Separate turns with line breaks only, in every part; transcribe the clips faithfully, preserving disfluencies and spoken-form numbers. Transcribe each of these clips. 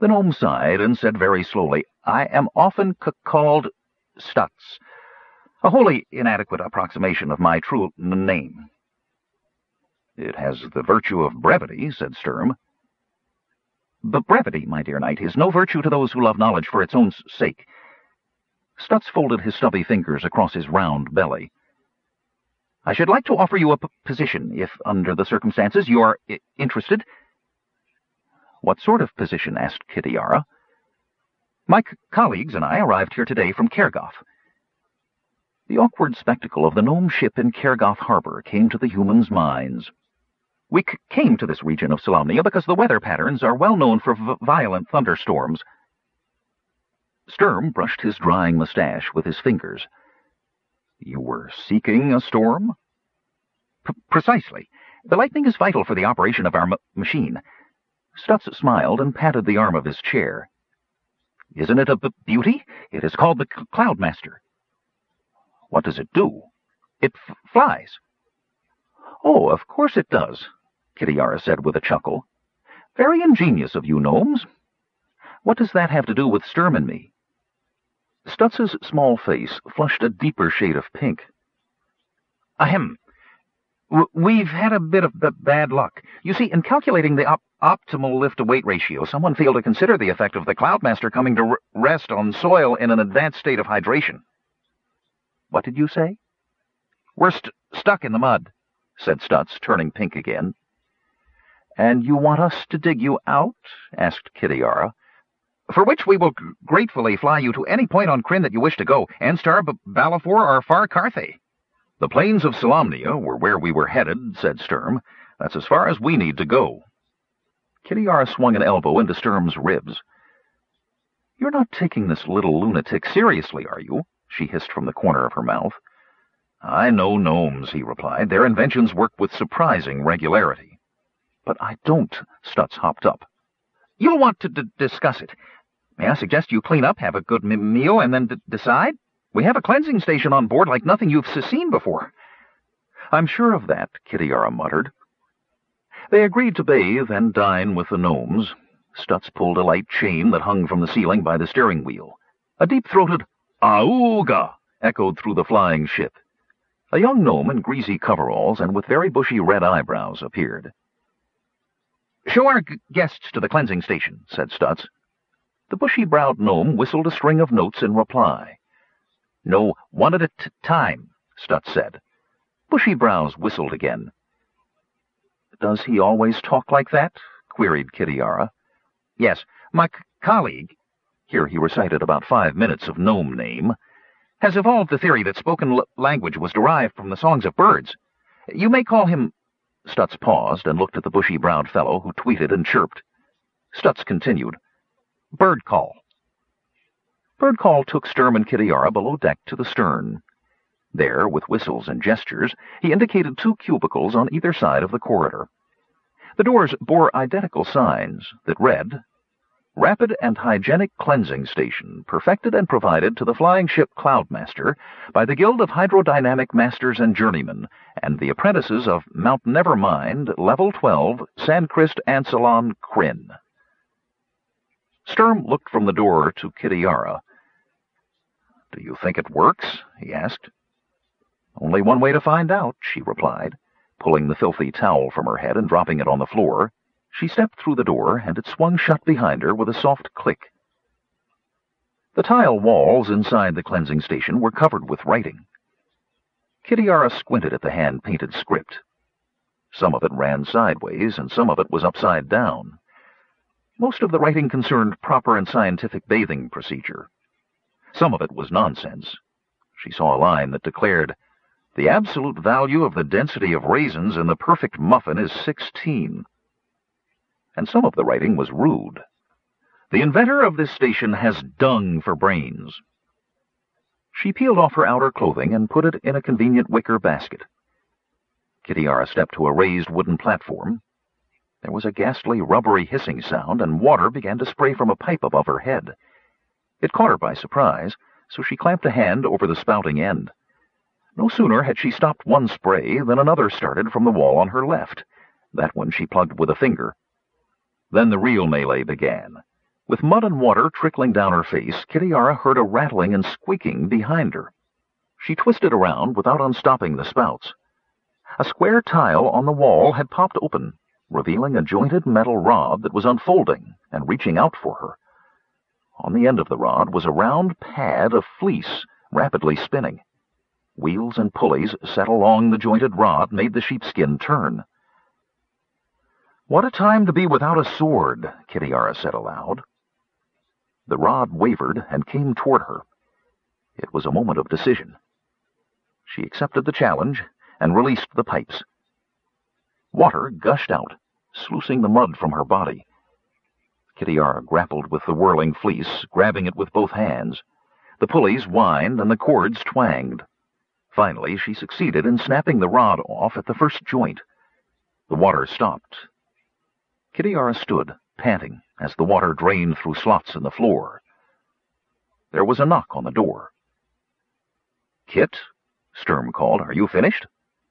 The gnome sighed and said very slowly, "I am often c called Stutz, a wholly inadequate approximation of my true n name." "It has the virtue of brevity," said Sturm. "But brevity, my dear knight, is no virtue to those who love knowledge for its own sake." Stutz folded his stubby fingers across his round belly. "I should like to offer you a p position, if, under the circumstances, you are I interested." "What sort of position?" asked Kitiara. "My c colleagues and I arrived here today from Kergoth." The awkward spectacle of the gnome ship in Kergoth harbor came to the humans' minds. "We c came to this region of Solamnia because the weather patterns are well known for v violent thunderstorms." Sturm brushed his drying mustache with his fingers. "You were seeking a storm?" P "Precisely. The lightning is vital for the operation of our m machine." Stutz smiled and patted the arm of his chair. "Isn't it a b beauty? It is called the C Cloudmaster." "What does it do?" "It f flies." "Oh, of course it does," Kitiara said with a chuckle. "Very ingenious of you, gnomes. What does that have to do with Sturm and me?" Stutz's small face flushed a deeper shade of pink. "Ahem. W we've had a bit of b bad luck. You see, in calculating the op optimal lift-to-weight ratio, someone failed to consider the effect of the Cloudmaster coming to r rest on soil in an advanced state of hydration." "What did you say?" "We're st stuck in the mud," said Stutz, turning pink again. "And you want us to dig you out?" asked Kitiara. "For which we will gratefully fly you to any point on Krynn that you wish to go, Anstar, B Balafor, or Far Carthay." "The plains of Solamnia were where we were headed," said Sturm. "That's as far as we need to go." Kitiara swung an elbow into Sturm's ribs. "You're not taking this little lunatic seriously, are you?" she hissed from the corner of her mouth. "I know gnomes," he replied. "Their inventions work with surprising regularity." "But I don't." Stutz hopped up. "You'll want to d discuss it. May I suggest you clean up, have a good m meal, and then d decide? We have a cleansing station on board like nothing you've seen before." "I'm sure of that," Kitiara muttered. They agreed to bathe and dine with the gnomes. Stutz pulled a light chain that hung from the ceiling by the steering wheel. A deep-throated "Auga!" echoed through the flying ship. A young gnome in greasy coveralls and with very bushy red eyebrows appeared. "Show our g guests to the cleansing station," said Stutz. The bushy-browed gnome whistled a string of notes in reply. "No, one at a t time," Stutz said. Bushy Brows whistled again. "Does he always talk like that?" queried Kitiara. "Yes, my c colleague," here he recited about five minutes of gnome name, "has evolved the theory that spoken l language was derived from the songs of birds. You may call him—" Stutz paused and looked at the bushy-browed fellow, who tweeted and chirped. Stutz continued, "Bird Call." Bird Call took Sturm and Kitiara below deck to the stern. There, with whistles and gestures, he indicated two cubicles on either side of the corridor. The doors bore identical signs that read, "Rapid and Hygienic Cleansing Station, perfected and provided to the flying ship Cloudmaster by the Guild of Hydrodynamic Masters and Journeymen and the apprentices of Mount Nevermind, Level twelve, Sandcrest Ansalon, Krynn." Sturm looked from the door to Kitiara. "Do you think it works?" he asked. "Only one way to find out," she replied, pulling the filthy towel from her head and dropping it on the floor. She stepped through the door, and it swung shut behind her with a soft click. The tile walls inside the cleansing station were covered with writing. Kitiara squinted at the hand-painted script. Some of it ran sideways, and some of it was upside down. Most of the writing concerned proper and scientific bathing procedure. Some of it was nonsense. She saw a line that declared, "The absolute value of the density of raisins in the perfect muffin is sixteen." And some of the writing was rude. "The inventor of this station has dung for brains." She peeled off her outer clothing and put it in a convenient wicker basket. Kitiara stepped to a raised wooden platform. There was a ghastly, rubbery hissing sound, and water began to spray from a pipe above her head. It caught her by surprise, so she clamped a hand over the spouting end. No sooner had she stopped one spray than another started from the wall on her left. That one she plugged with a finger. Then the real melee began. With mud and water trickling down her face, Kitiara heard a rattling and squeaking behind her. She twisted around without unstopping the spouts. A square tile on the wall had popped open, revealing a jointed metal rod that was unfolding and reaching out for her. On the end of the rod was a round pad of fleece, rapidly spinning. Wheels and pulleys set along the jointed rod made the sheepskin turn. "What a time to be without a sword," Kitiara said aloud. The rod wavered and came toward her. It was a moment of decision. She accepted the challenge and released the pipes. Water gushed out, sluicing the mud from her body. Kitiara grappled with the whirling fleece, grabbing it with both hands. The pulleys whined and the cords twanged. Finally, she succeeded in snapping the rod off at the first joint. The water stopped. Kitiara stood, panting, as the water drained through slots in the floor. There was a knock on the door. "Kit," Sturm called, "are you finished?"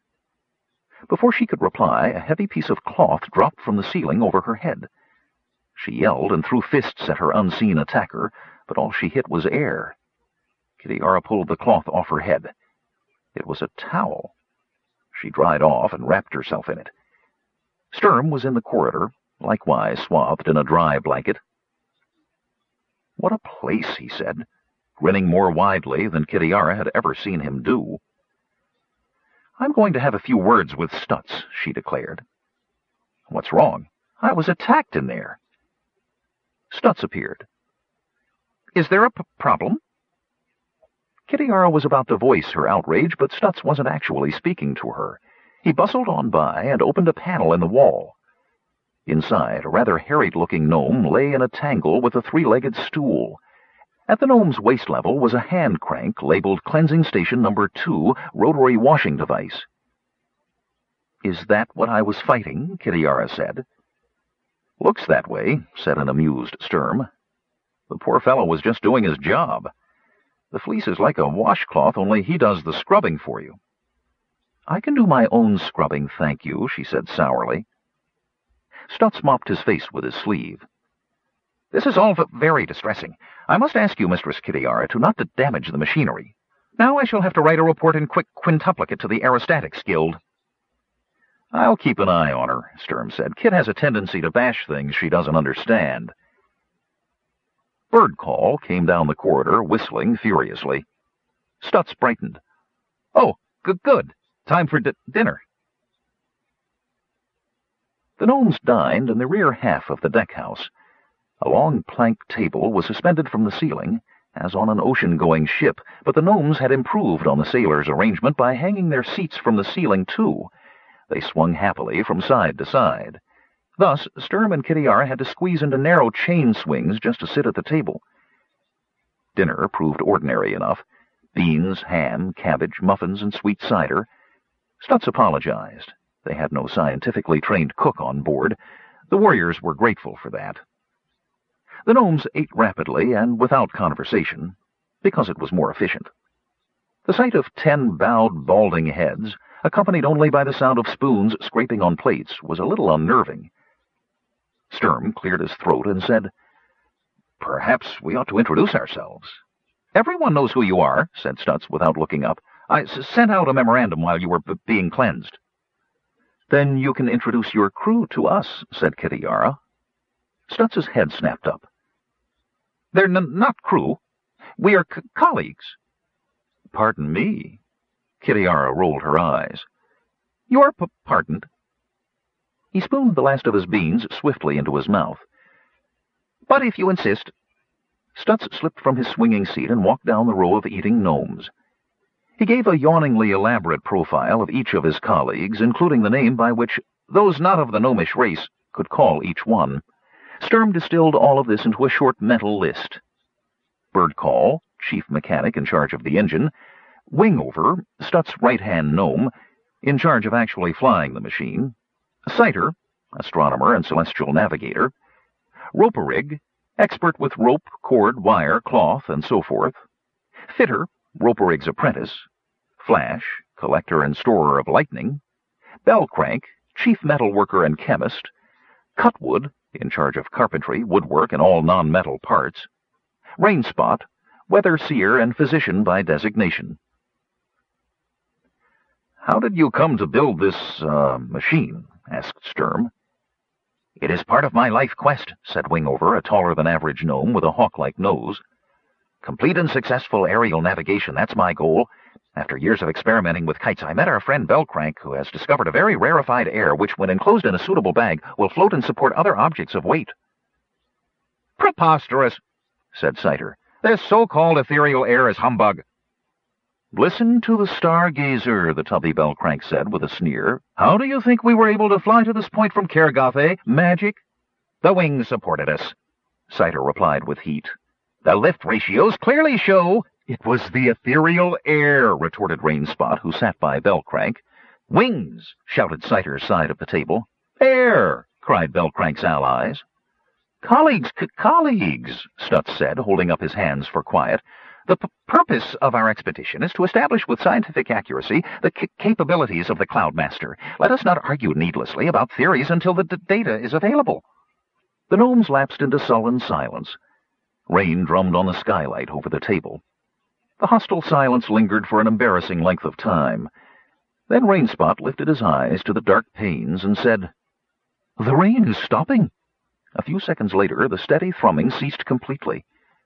Before she could reply, a heavy piece of cloth dropped from the ceiling over her head. She yelled and threw fists at her unseen attacker, but all she hit was air. Kitiara pulled the cloth off her head. It was a towel. She dried off and wrapped herself in it. Sturm was in the corridor, likewise swathed in a dry blanket. "What a place," he said, grinning more widely than Kitiara had ever seen him do. "I'm going to have a few words with Stutz," she declared. "What's wrong? I was attacked in there." Stutz appeared. "Is there a p problem?" Kitiara was about to voice her outrage, but Stutz wasn't actually speaking to her. He bustled on by and opened a panel in the wall. Inside, a rather harried-looking gnome lay in a tangle with a three-legged stool. At the gnome's waist level was a hand crank labeled Cleansing Station Number Two, Rotary Washing Device. "Is that what I was fighting?" Kitiara said. "Looks that way," said an amused Sturm. "The poor fellow was just doing his job. The fleece is like a washcloth, only he does the scrubbing for you." "I can do my own scrubbing, thank you," she said sourly. Stutz mopped his face with his sleeve. "This is all very distressing. I must ask you, Mistress Kitiara, to not to damage the machinery. Now I shall have to write a report in quick quintuplicate to the Aerostatics Guild." "I'll keep an eye on her," Sturm said. "Kit has a tendency to bash things she doesn't understand." Bird Call came down the corridor, whistling furiously. Stutz brightened. "Oh, good, good. Time for d dinner." The gnomes dined in the rear half of the deck-house. A long plank table was suspended from the ceiling, as on an ocean-going ship, but the gnomes had improved on the sailors' arrangement by hanging their seats from the ceiling, too. They swung happily from side to side. Thus, Sturm and Kitiara had to squeeze into narrow chain swings just to sit at the table. Dinner proved ordinary enough. Beans, ham, cabbage, muffins, and sweet cider. Stutz apologized. They had no scientifically trained cook on board. The warriors were grateful for that. The gnomes ate rapidly and without conversation, because it was more efficient. The sight of ten bowed, balding heads, accompanied only by the sound of spoons scraping on plates, was a little unnerving. Sturm cleared his throat and said, "Perhaps we ought to introduce ourselves." "Everyone knows who you are," said Stutz without looking up. "I s sent out a memorandum while you were b being cleansed." "Then you can introduce your crew to us," said Kitiara. Stutz's head snapped up. "They're n not crew. We are c colleagues." "Pardon me." Kitiara rolled her eyes. "You are p pardoned." He spooned the last of his beans swiftly into his mouth. "But if you insist—" Stutz slipped from his swinging seat and walked down the row of eating gnomes. He gave a yawningly elaborate profile of each of his colleagues, including the name by which those not of the gnomish race could call each one. Sturm distilled all of this into a short mental list. Bird Call, chief mechanic in charge of the engine. Wingover, Stutz's right-hand gnome, in charge of actually flying the machine. Sighter, astronomer and celestial navigator. Roperig, expert with rope, cord, wire, cloth, and so forth. Fitter, Roperig's apprentice. Flash, collector and storer of lightning. Bellcrank, chief metal worker and chemist. Cutwood, in charge of carpentry, woodwork, and all non-metal parts. Rainspot, weather seer and physician by designation. "How did you come to build this, uh, machine?" asked Sturm. "It is part of my life quest," said Wingover, a taller-than-average gnome with a hawk-like nose. "Complete and successful aerial navigation, that's my goal. After years of experimenting with kites, I met our friend Belcrank, who has discovered a very rarefied air which, when enclosed in a suitable bag, will float and support other objects of weight." "Preposterous," said Citer. "This so-called ethereal air is humbug." "Listen to the stargazer," the tubby Belcrank said with a sneer. "How do you think we were able to fly to this point from Kergoth, eh? Magic?" "The wings supported us," Citer replied with heat. "The lift ratios clearly show—" "It was the ethereal air," retorted Rainspot, who sat by Belcrank. "Wings!" shouted Citer's side of the table. "Air!" cried Belcrank's allies. "Colleagues, c colleagues," Stutz said, holding up his hands for quiet. "The p purpose of our expedition is to establish with scientific accuracy the c capabilities of the Cloudmaster. Let us not argue needlessly about theories until the d data is available." The gnomes lapsed into sullen silence. Rain drummed on the skylight over the table. The hostile silence lingered for an embarrassing length of time. Then Rainspot lifted his eyes to the dark panes and said, "The rain is stopping." A few seconds later, the steady thrumming ceased completely.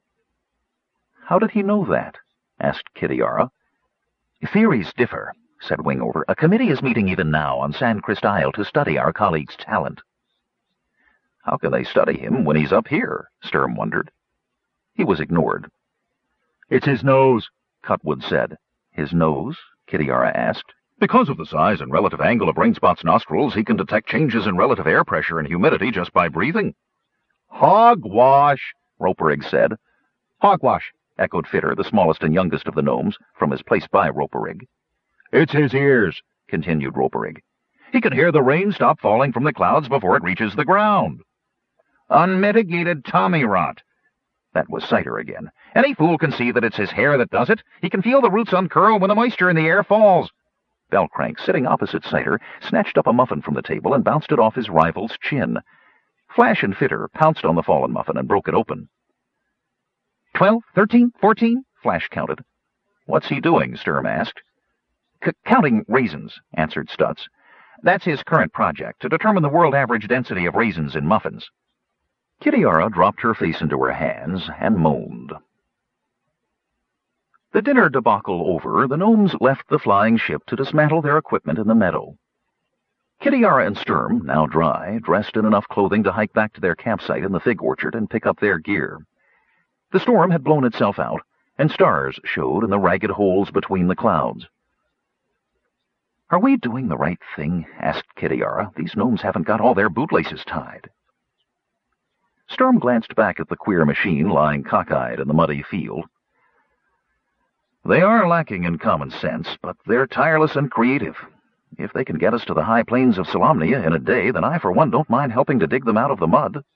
"How did he know that?" asked Kitiara. "Theories differ," said Wingover. "A committee is meeting even now on Sandcrest Isle to study our colleague's talent." "How can they study him when he's up here?" Sturm wondered. He was ignored. "It's his nose," Cutwood said. "His nose?" Kitiara asked. "Because of the size and relative angle of Rainspot's nostrils, he can detect changes in relative air pressure and humidity just by breathing." "Hogwash," Roperig said. "Hogwash," echoed Fitter, the smallest and youngest of the gnomes, from his place by Roperig. "It's his ears," continued Roperig. "He can hear the rain stop falling from the clouds before it reaches the ground." "Unmitigated tommy-rot." That was Citer again. "Any fool can see that it's his hair that does it. He can feel the roots uncurl when the moisture in the air falls." Belcrank, sitting opposite Citer, snatched up a muffin from the table and bounced it off his rival's chin. Flash and Fitter pounced on the fallen muffin and broke it open. Twelve, thirteen, fourteen, Flash counted. "What's he doing?" Sturm asked. C counting raisins, answered Stutz. "That's his current project, to determine the world average density of raisins in muffins." Kitiara dropped her face into her hands and moaned. The dinner debacle over, the gnomes left the flying ship to dismantle their equipment in the meadow. Kitiara and Sturm, now dry, dressed in enough clothing to hike back to their campsite in the fig orchard and pick up their gear. The storm had blown itself out, and stars showed in the ragged holes between the clouds. "Are we doing the right thing?" asked Kitiara. "These gnomes haven't got all their bootlaces tied." Sturm glanced back at the queer machine lying cockeyed in the muddy field. "They are lacking in common sense, but they're tireless and creative. If they can get us to the high plains of Solamnia in a day, then I, for one, don't mind helping to dig them out of the mud."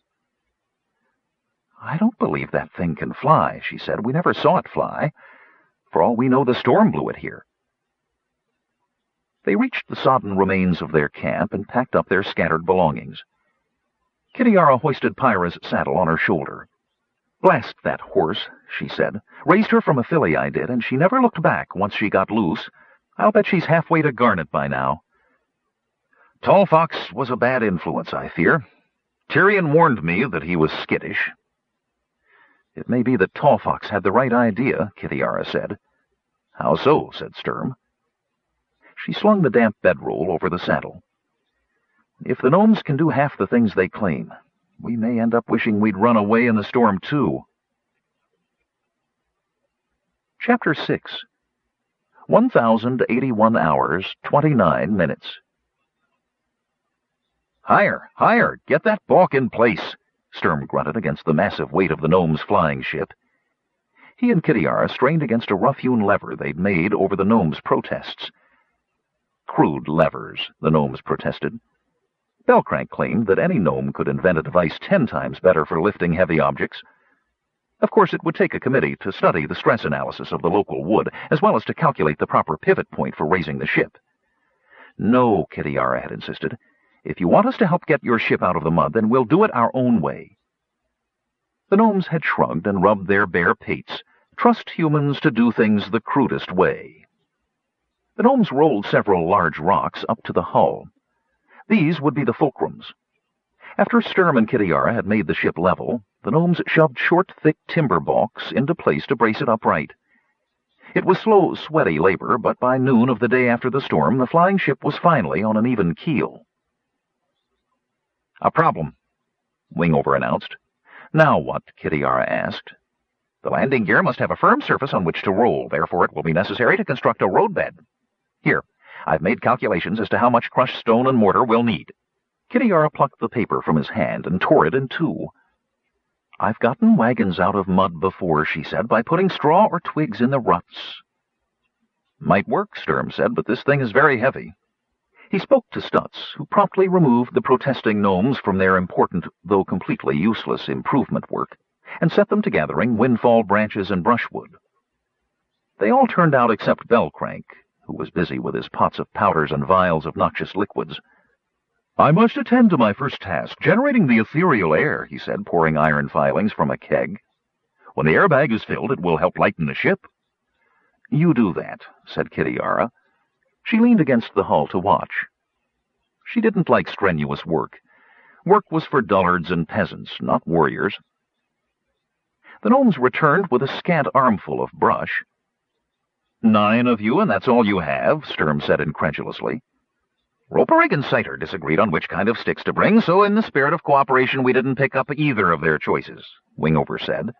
"I don't believe that thing can fly," she said. "We never saw it fly. For all we know, the storm blew it here." They reached the sodden remains of their camp and packed up their scattered belongings. Kitiara hoisted Pyra's saddle on her shoulder. "Blast that horse," she said. "Raised her from a filly, I did, and she never looked back once she got loose. I'll bet she's halfway to Garnet by now." "Tall Fox was a bad influence, I fear. Tyrion warned me that he was skittish." "It may be that Tall Fox had the right idea," Kitiara said. "How so?" said Sturm. She slung the damp bedroll over the saddle. "If the gnomes can do half the things they claim, we may end up wishing we'd run away in the storm, too." Chapter six. one thousand eighty-one hours, twenty-nine minutes. "Higher, higher! Get that balk in place!" Sturm grunted against the massive weight of the gnome's flying ship. He and Kitiara strained against a rough-hewn lever they'd made over the gnome's protests. Crude levers, the gnomes protested. Belcrank claimed that any gnome could invent a device ten times better for lifting heavy objects. Of course, it would take a committee to study the stress analysis of the local wood, as well as to calculate the proper pivot point for raising the ship. "No," Kitiara had insisted. If you want us to help get your ship out of the mud, then we'll do it our own way." The gnomes had shrugged and rubbed their bare pates. Trust humans to do things the crudest way. The gnomes rolled several large rocks up to the hull. These would be the fulcrums. After Sturm and Kitiara had made the ship level, the gnomes shoved short, thick timber balks into place to brace it upright. It was slow, sweaty labor, but by noon of the day after the storm, the flying ship was finally on an even keel. "A problem," Wingover announced. "Now what?" Kitiara asked. "The landing gear must have a firm surface on which to roll, therefore it will be necessary to construct a roadbed. Here, I've made calculations as to how much crushed stone and mortar we'll need." Kitiara plucked the paper from his hand and tore it in two. "I've gotten wagons out of mud before," she said, "by putting straw or twigs in the ruts." "Might work," Sturm said, "but this thing is very heavy." He spoke to Stutz, who promptly removed the protesting gnomes from their important, though completely useless, improvement work, and set them to gathering windfall branches and brushwood. They all turned out except Bellcrank, who was busy with his pots of powders and vials of noxious liquids. "I must attend to my first task, generating the ethereal air," he said, pouring iron filings from a keg. "When the airbag is filled, it will help lighten the ship." "You do that," said Kitiara. She leaned against the hull to watch. She didn't like strenuous work. Work was for dullards and peasants, not warriors. The gnomes returned with a scant armful of brush. "Nine of you, and that's all you have?" Sturm said incredulously. "Roperig and Siter disagreed on which kind of sticks to bring, so in the spirit of cooperation we didn't pick up either of their choices," Wingover said.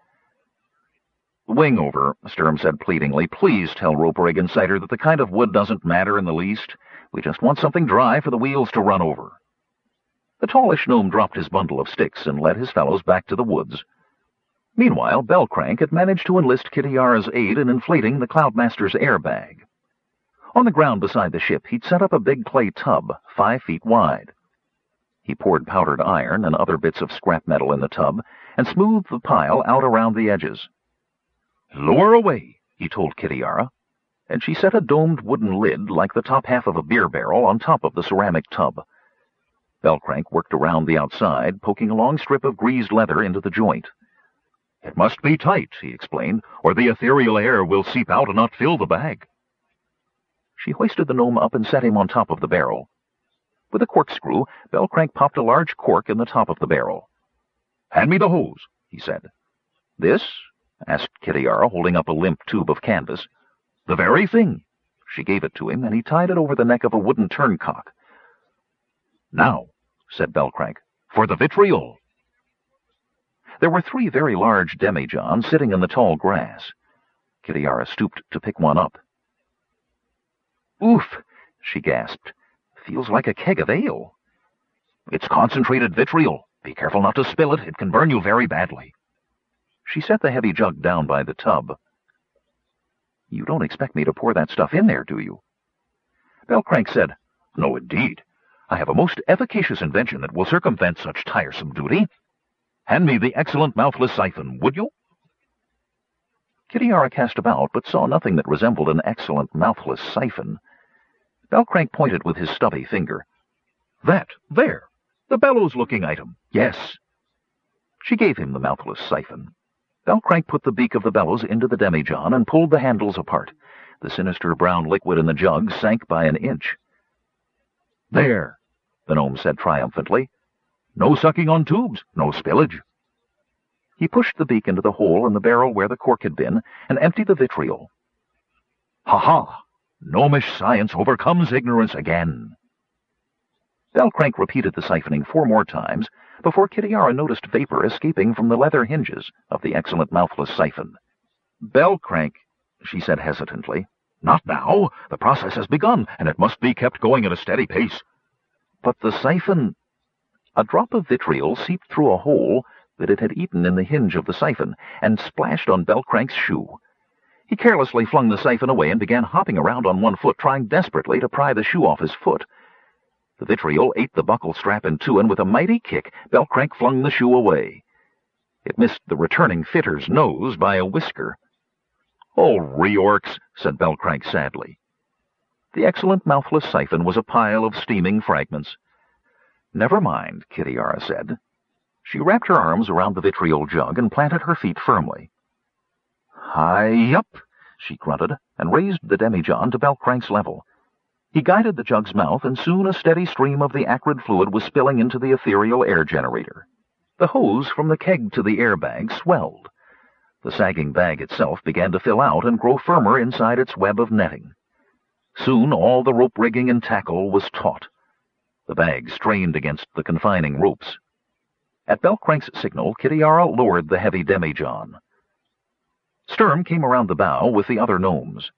"Wingover," Sturm said pleadingly, "please tell Roperig and Siter that the kind of wood doesn't matter in the least. We just want something dry for the wheels to run over." The tallish gnome dropped his bundle of sticks and led his fellows back to the woods. Meanwhile, Bellcrank had managed to enlist Kitiara's aid in inflating the Cloudmaster's airbag. On the ground beside the ship, he'd set up a big clay tub, five feet wide. He poured powdered iron and other bits of scrap metal in the tub and smoothed the pile out around the edges. "Lower away," he told Kitiara, and she set a domed wooden lid like the top half of a beer barrel on top of the ceramic tub. Bellcrank worked around the outside, poking a long strip of greased leather into the joint. "It must be tight," he explained, "or the ethereal air will seep out and not fill the bag." She hoisted the gnome up and set him on top of the barrel. With a corkscrew, Bellcrank popped a large cork in the top of the barrel. "Hand me the hose," he said. "This?" asked Kitiara, holding up a limp tube of canvas. "The very thing." She gave it to him, and he tied it over the neck of a wooden turncock. "Now," said Bellcrank, "for the vitriol." There were three very large demijohns sitting in the tall grass. Kitiara stooped to pick one up. "Oof," she gasped. "Feels like a keg of ale." "It's concentrated vitriol. Be careful not to spill it. It can burn you very badly." She set the heavy jug down by the tub. "You don't expect me to pour that stuff in there, do you?" Bellcrank said, "No, indeed. I have a most efficacious invention that will circumvent such tiresome duty. Hand me the excellent mouthless siphon, would you?" Kitiara cast about, but saw nothing that resembled an excellent mouthless siphon. Bellcrank pointed with his stubby finger. "That, there, the bellows-looking item, yes." She gave him the mouthless siphon. Bellcrank put the beak of the bellows into the demijohn and pulled the handles apart. The sinister brown liquid in the jug sank by an inch. "There," the gnome said triumphantly. "No sucking on tubes, no spillage." He pushed the beak into the hole in the barrel where the cork had been and emptied the vitriol. "Ha-ha! Gnomish science overcomes ignorance again." Bellcrank repeated the siphoning four more times before Kitiara noticed vapor escaping from the leather hinges of the excellent mouthless siphon. "Bellcrank," she said hesitantly. "Not now. The process has begun, and it must be kept going at a steady pace." "But the siphon—" A drop of vitriol seeped through a hole that it had eaten in the hinge of the siphon and splashed on Bellcrank's shoe. He carelessly flung the siphon away and began hopping around on one foot, trying desperately to pry the shoe off his foot. The vitriol ate the buckle strap in two, and with a mighty kick, Bellcrank flung the shoe away. It missed the returning fitter's nose by a whisker. "Oh, reorks," said Bellcrank sadly. The excellent mouthless siphon was a pile of steaming fragments. "Never mind," Kitiara said. She wrapped her arms around the vitriol jug and planted her feet firmly. "Hi-yup," she grunted, and raised the demijohn to Belcrank's level. He guided the jug's mouth, and soon a steady stream of the acrid fluid was spilling into the ethereal air generator. The hose from the keg to the airbag swelled. The sagging bag itself began to fill out and grow firmer inside its web of netting. Soon all the rope rigging and tackle was taut. The bag strained against the confining ropes. At Belcrank's signal, Kitiara lowered the heavy demijohn. Sturm came around the bow with the other gnomes.